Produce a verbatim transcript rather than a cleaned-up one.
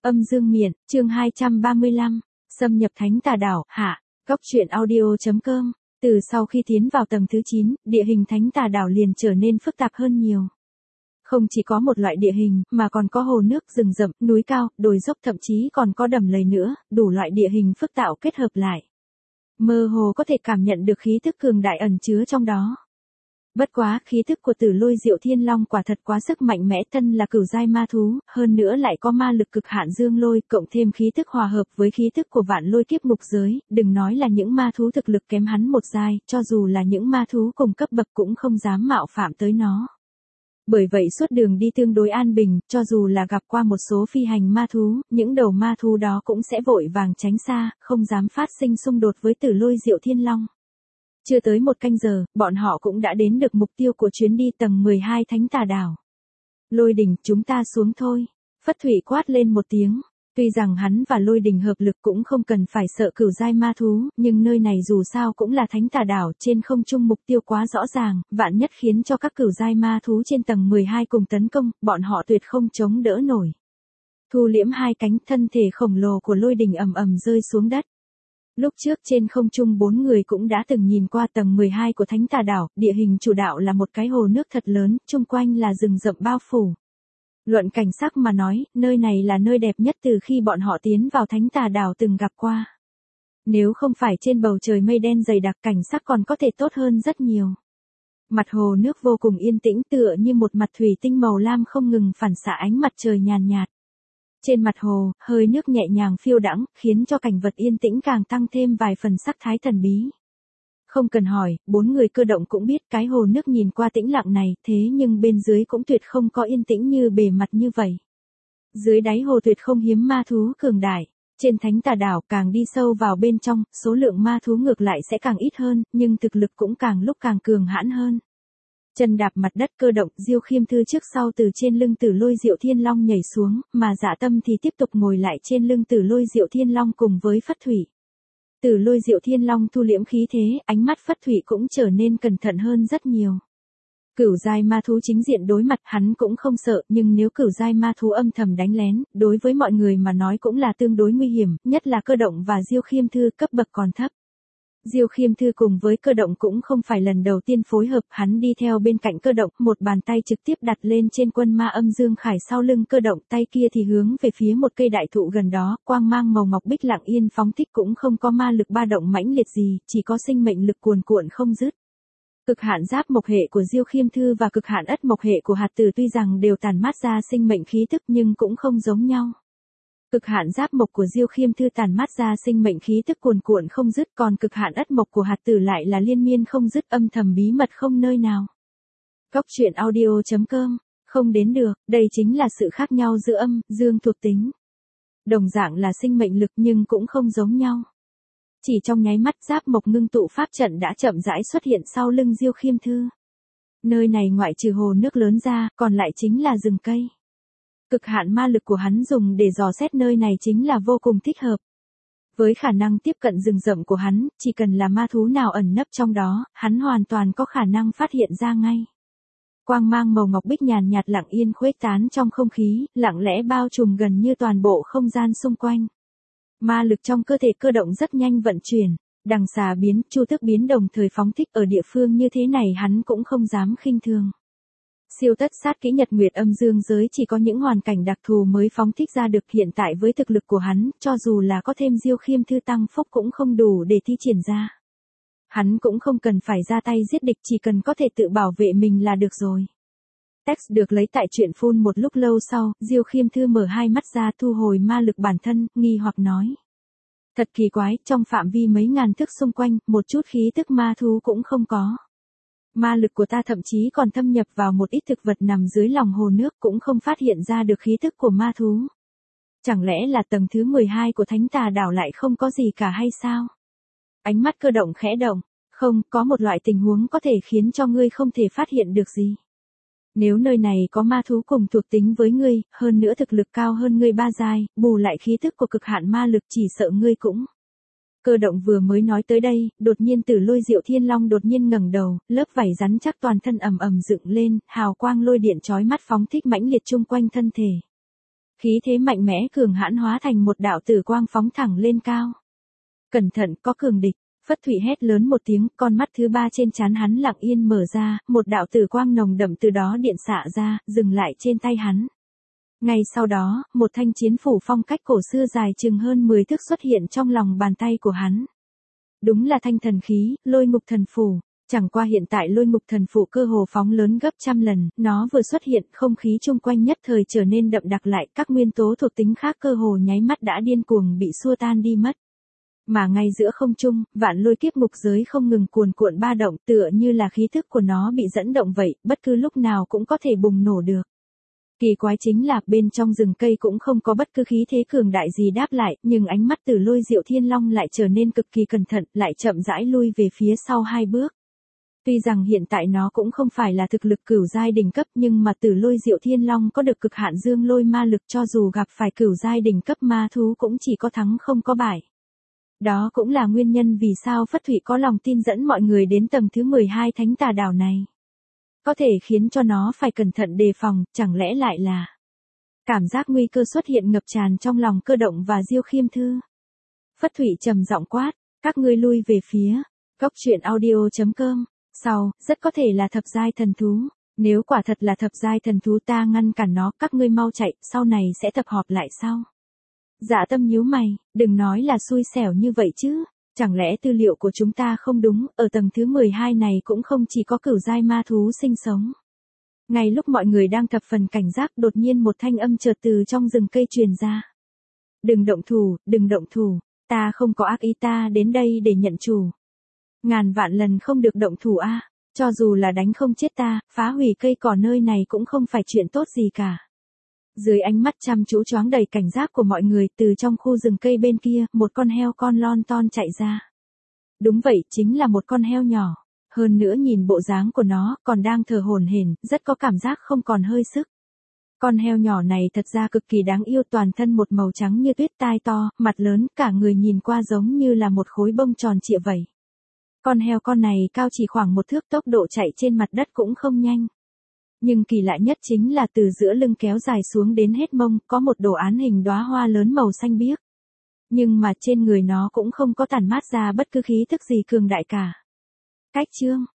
Âm dương miện, chương hai trăm ba mươi lăm, xâm nhập thánh tà đảo, hạ, góc truyện audio.com. Từ sau khi tiến vào tầng thứ chín, địa hình thánh tà đảo liền trở nên phức tạp hơn nhiều. Không chỉ có một loại địa hình, mà còn có hồ nước, rừng rậm, núi cao, đồi dốc, thậm chí còn có đầm lầy nữa, đủ loại địa hình phức tạp kết hợp lại. Mơ hồ có thể cảm nhận được khí tức cường đại ẩn chứa trong đó. Bất quá, khí tức của Tử Lôi Diệu Thiên Long quả thật quá sức mạnh mẽ, thân là cửu giai ma thú, hơn nữa lại có ma lực cực hạn dương lôi, cộng thêm khí tức hòa hợp với khí tức của vạn lôi kiếp ngục giới, đừng nói là những ma thú thực lực kém hắn một giai, cho dù là những ma thú cùng cấp bậc cũng không dám mạo phạm tới nó. Bởi vậy suốt đường đi tương đối an bình, cho dù là gặp qua một số phi hành ma thú, những đầu ma thú đó cũng sẽ vội vàng tránh xa, không dám phát sinh xung đột với Tử Lôi Diệu Thiên Long. Chưa tới một canh giờ, bọn họ cũng đã đến được mục tiêu của chuyến đi tầng mười hai thánh tà đảo. Lôi Đình, chúng ta xuống thôi. Phất Thụy quát lên một tiếng. Tuy rằng hắn và Lôi Đình hợp lực cũng không cần phải sợ cửu giai ma thú, nhưng nơi này dù sao cũng là thánh tà đảo, trên không trung mục tiêu quá rõ ràng, vạn nhất khiến cho các cửu giai ma thú trên tầng mười hai cùng tấn công, bọn họ tuyệt không chống đỡ nổi. Thu liễm hai cánh, thân thể khổng lồ của Lôi Đình ầm ầm rơi xuống đất. Lúc trước trên không trung bốn người cũng đã từng nhìn qua tầng mười hai của thánh tà đảo, địa hình chủ đạo là một cái hồ nước thật lớn, chung quanh là rừng rậm bao phủ. Luận cảnh sắc mà nói, nơi này là nơi đẹp nhất từ khi bọn họ tiến vào thánh tà đảo từng gặp qua. Nếu không phải trên bầu trời mây đen dày đặc, cảnh sắc còn có thể tốt hơn rất nhiều. Mặt hồ nước vô cùng yên tĩnh, tựa như một mặt thủy tinh màu lam không ngừng phản xạ ánh mặt trời nhàn nhạt. Trên mặt hồ, hơi nước nhẹ nhàng phiêu đãng, khiến cho cảnh vật yên tĩnh càng tăng thêm vài phần sắc thái thần bí. Không cần hỏi, bốn người cơ động cũng biết cái hồ nước nhìn qua tĩnh lặng này, thế nhưng bên dưới cũng tuyệt không có yên tĩnh như bề mặt như vậy. Dưới đáy hồ tuyệt không hiếm ma thú cường đại. Trên thánh tà đảo càng đi sâu vào bên trong, số lượng ma thú ngược lại sẽ càng ít hơn, nhưng thực lực cũng càng lúc càng cường hãn hơn. Chân đạp mặt đất cơ động, Diêu Khiêm Thư trước sau từ trên lưng Tử Lôi Diệu Thiên Long nhảy xuống, mà Dạ Tâm thì tiếp tục ngồi lại trên lưng Tử Lôi Diệu Thiên Long cùng với Phất Thụy. Tử Lôi Diệu Thiên Long thu liễm khí thế, ánh mắt Phất Thụy cũng trở nên cẩn thận hơn rất nhiều. Cửu giai ma thú chính diện đối mặt hắn cũng không sợ, nhưng nếu cửu giai ma thú âm thầm đánh lén, đối với mọi người mà nói cũng là tương đối nguy hiểm, nhất là cơ động và Diêu Khiêm Thư cấp bậc còn thấp. Diêu Khiêm Thư cùng với cơ động cũng không phải lần đầu tiên phối hợp, hắn đi theo bên cạnh cơ động, một bàn tay trực tiếp đặt lên trên quân ma âm dương khải sau lưng cơ động, tay kia thì hướng về phía một cây đại thụ gần đó, quang mang màu ngọc bích lặng yên phóng thích, cũng không có ma lực ba động mãnh liệt gì, chỉ có sinh mệnh lực cuồn cuộn không dứt. Cực hạn giáp mộc hệ của Diêu Khiêm Thư và cực hạn ất mộc hệ của hạt tử tuy rằng đều tàn mát ra sinh mệnh khí tức nhưng cũng không giống nhau. Cực hạn giáp mộc của Diêu Khiêm Thư tàn mát ra sinh mệnh khí tức cuồn cuộn không dứt, còn cực hạn ất mộc của hạt tử lại là liên miên không dứt, âm thầm bí mật không nơi nào. Góc truyện audio.com, không đến được, đây chính là sự khác nhau giữa âm, dương thuộc tính. Đồng dạng là sinh mệnh lực nhưng cũng không giống nhau. Chỉ trong nháy mắt giáp mộc ngưng tụ pháp trận đã chậm rãi xuất hiện sau lưng Diêu Khiêm Thư. Nơi này ngoại trừ hồ nước lớn ra, còn lại chính là rừng cây. Cực hạn ma lực của hắn dùng để dò xét nơi này chính là vô cùng thích hợp. Với khả năng tiếp cận rừng rậm của hắn, chỉ cần là ma thú nào ẩn nấp trong đó, hắn hoàn toàn có khả năng phát hiện ra ngay. Quang mang màu ngọc bích nhàn nhạt lặng yên khuếch tán trong không khí, lặng lẽ bao trùm gần như toàn bộ không gian xung quanh. Ma lực trong cơ thể cơ động rất nhanh vận chuyển, đằng xà biến, chu tước biến đồng thời phóng thích, ở địa phương như thế này hắn cũng không dám khinh thường. Siêu tất sát kỹ nhật nguyệt âm dương giới chỉ có những hoàn cảnh đặc thù mới phóng thích ra được, hiện tại với thực lực của hắn, cho dù là có thêm Diêu Khiêm Thư tăng phúc cũng không đủ để thi triển ra. Hắn cũng không cần phải ra tay giết địch, chỉ cần có thể tự bảo vệ mình là được rồi. Text được lấy tại truyện phun một lúc lâu sau, Diêu Khiêm Thư mở hai mắt ra thu hồi ma lực bản thân, nghi hoặc nói. Thật kỳ quái, trong phạm vi mấy ngàn thước xung quanh, một chút khí tức ma thú cũng không có. Ma lực của ta thậm chí còn thâm nhập vào một ít thực vật nằm dưới lòng hồ nước cũng không phát hiện ra được khí tức của ma thú. Chẳng lẽ là tầng thứ mười hai của thánh tà đảo lại không có gì cả hay sao? Ánh mắt cơ động khẽ động, không, có một loại tình huống có thể khiến cho ngươi không thể phát hiện được gì. Nếu nơi này có ma thú cùng thuộc tính với ngươi, hơn nữa thực lực cao hơn ngươi ba giai, bù lại khí tức của cực hạn ma lực chỉ sợ ngươi cũng. Cơ động vừa mới nói tới đây, đột nhiên Tử Lôi Diệu Thiên Long đột nhiên ngẩng đầu, lớp vảy rắn chắc toàn thân ầm ầm dựng lên, hào quang lôi điện chói mắt phóng thích mãnh liệt chung quanh thân thể. Khí thế mạnh mẽ cường hãn hóa thành một đạo tử quang phóng thẳng lên cao. Cẩn thận, có cường địch. Phất Thụy hét lớn một tiếng, con mắt thứ ba trên trán hắn lặng yên mở ra, một đạo tử quang nồng đậm từ đó điện xạ ra, dừng lại trên tay hắn. Ngay sau đó, một thanh chiến phủ phong cách cổ xưa dài chừng hơn mười thước xuất hiện trong lòng bàn tay của hắn. Đúng là thanh thần khí, Lôi Ngục Thần Phủ. Chẳng qua hiện tại Lôi Ngục Thần Phủ cơ hồ phóng lớn gấp trăm lần, nó vừa xuất hiện, không khí chung quanh nhất thời trở nên đậm đặc lại, các nguyên tố thuộc tính khác cơ hồ nháy mắt đã điên cuồng bị xua tan đi mất. Mà ngay giữa không trung, vạn lôi kiếp ngục giới không ngừng cuồn cuộn ba động, tựa như là khí thức của nó bị dẫn động vậy, bất cứ lúc nào cũng có thể bùng nổ được. Kỳ quái chính là, bên trong rừng cây cũng không có bất cứ khí thế cường đại gì đáp lại, nhưng ánh mắt Tử Lôi Diệu Thiên Long lại trở nên cực kỳ cẩn thận, lại chậm rãi lui về phía sau hai bước. Tuy rằng hiện tại nó cũng không phải là thực lực cửu giai đỉnh cấp, nhưng mà Tử Lôi Diệu Thiên Long có được cực hạn dương lôi ma lực, cho dù gặp phải cửu giai đỉnh cấp ma thú cũng chỉ có thắng không có bại. Đó cũng là nguyên nhân vì sao Phất Thụy có lòng tin dẫn mọi người đến tầng thứ mười hai thánh tà đảo này. Có thể khiến cho nó phải cẩn thận đề phòng, chẳng lẽ lại là cảm giác nguy cơ xuất hiện ngập tràn trong lòng Cơ Động và Diêu Khiêm Thư. Phất Thụy trầm giọng quát, các ngươi lui về phía góc truyện audio chấm com. Sau, rất có thể là thập giai thần thú. Nếu quả thật là thập giai thần thú ta ngăn cản nó, các ngươi mau chạy, sau này sẽ tập họp lại sau. Dạ Tâm nhíu mày, đừng nói là xui xẻo như vậy chứ. Chẳng lẽ tư liệu của chúng ta không đúng, ở tầng thứ mười hai này cũng không chỉ có cửu giai ma thú sinh sống. Ngay lúc mọi người đang thập phần cảnh giác, đột nhiên một thanh âm chợt từ trong rừng cây truyền ra. Đừng động thủ, đừng động thủ, ta không có ác ý, ta đến đây để nhận chủ. Ngàn vạn lần không được động thủ a, cho dù là đánh không chết ta, phá hủy cây cỏ nơi này cũng không phải chuyện tốt gì cả. Dưới ánh mắt chăm chú choáng đầy cảnh giác của mọi người, từ trong khu rừng cây bên kia, một con heo con lon ton chạy ra. Đúng vậy, chính là một con heo nhỏ. Hơn nữa nhìn bộ dáng của nó, còn đang thở hổn hển, rất có cảm giác không còn hơi sức. Con heo nhỏ này thật ra cực kỳ đáng yêu, toàn thân một màu trắng như tuyết, tai to, mặt lớn, cả người nhìn qua giống như là một khối bông tròn trịa vậy. Con heo con này cao chỉ khoảng một thước, tốc độ chạy trên mặt đất cũng không nhanh. Nhưng kỳ lạ nhất chính là từ giữa lưng kéo dài xuống đến hết mông, có một đồ án hình đóa hoa lớn màu xanh biếc. Nhưng mà trên người nó cũng không có tản mát ra bất cứ khí thức gì cường đại cả. Cách chương